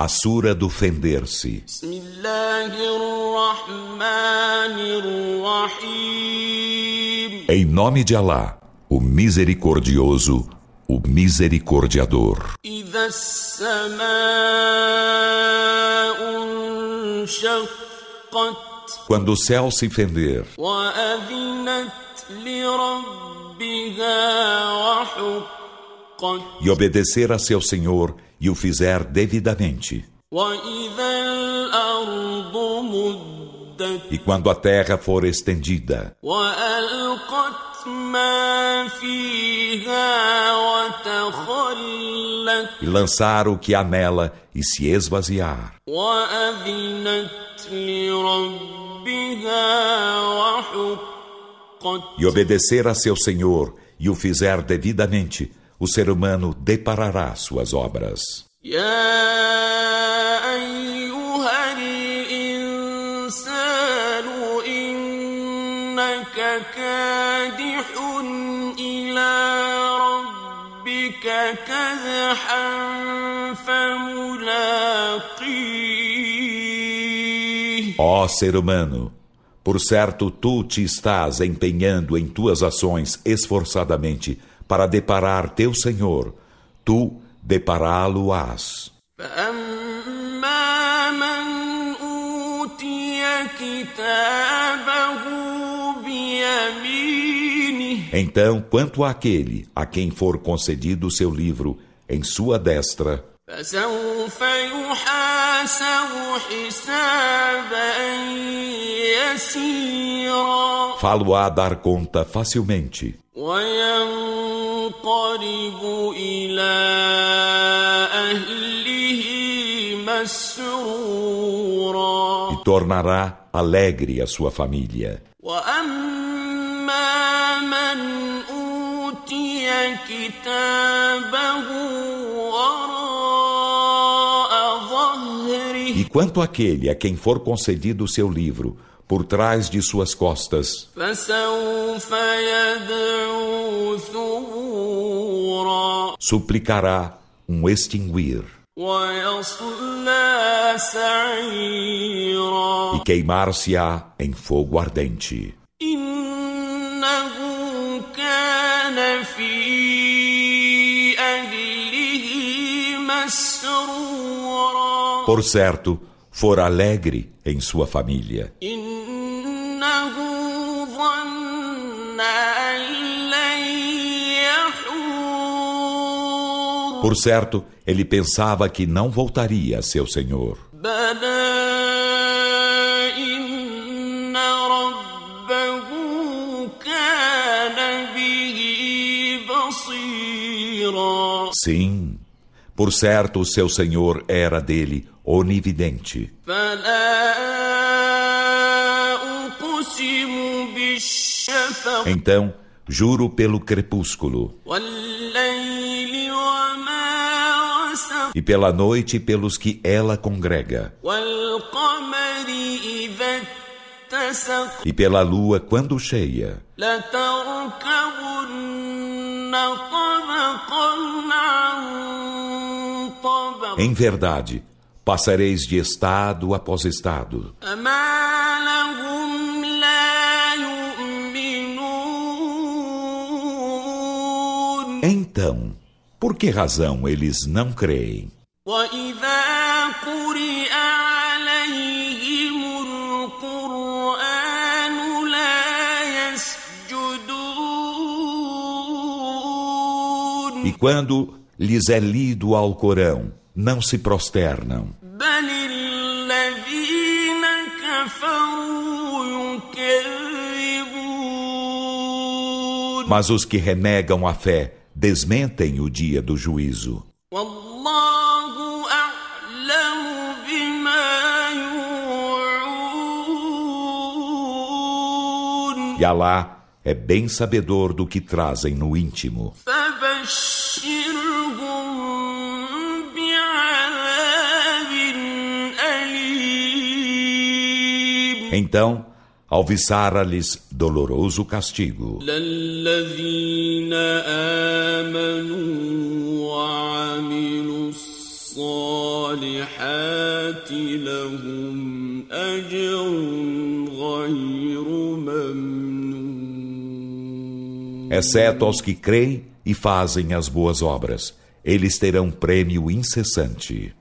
A sura do fender-se. Em nome de Alá, o misericordioso, o misericordiador. Quando o céu se fender e obedecer a seu Senhor e o fizer devidamente, e quando a terra for estendida e lançar o que há nela e se esvaziar, e obedecer a seu Senhor e o fizer devidamente, o ser humano deparará suas obras. Ó ser humano, por certo tu te estás empenhando em tuas ações esforçadamente para deparar teu Senhor, tu depará-lo-ás. Então, quanto àquele a quem for concedido o seu livro em sua destra, falo-á dar conta facilmente, e tornará alegre a sua família. E quanto àquele a quem for concedido o seu livro por trás de suas costas, suplicará um extinguir e queimar-se-á em fogo ardente. Por certo, for alegre em sua família. Por certo, ele pensava que não voltaria a seu Senhor. Sim, por certo o seu Senhor era dele onividente. Então, juro pelo crepúsculo, e pela noite pelos que ela congrega, e pela lua quando cheia. Em verdade, passareis de estado após estado. Então, por que razão eles não creem? E quando lhes é lido o Alcorão, não se prosternam. Mas os que renegam a fé desmentem o dia do juízo. E Alá é bem sabedor do que trazem no íntimo. Então, alviçara-lhes doloroso castigo. الصالحات لهم أجر غير ممنون. Exceto aos que creem e fazem as boas obras, eles terão prêmio incessante.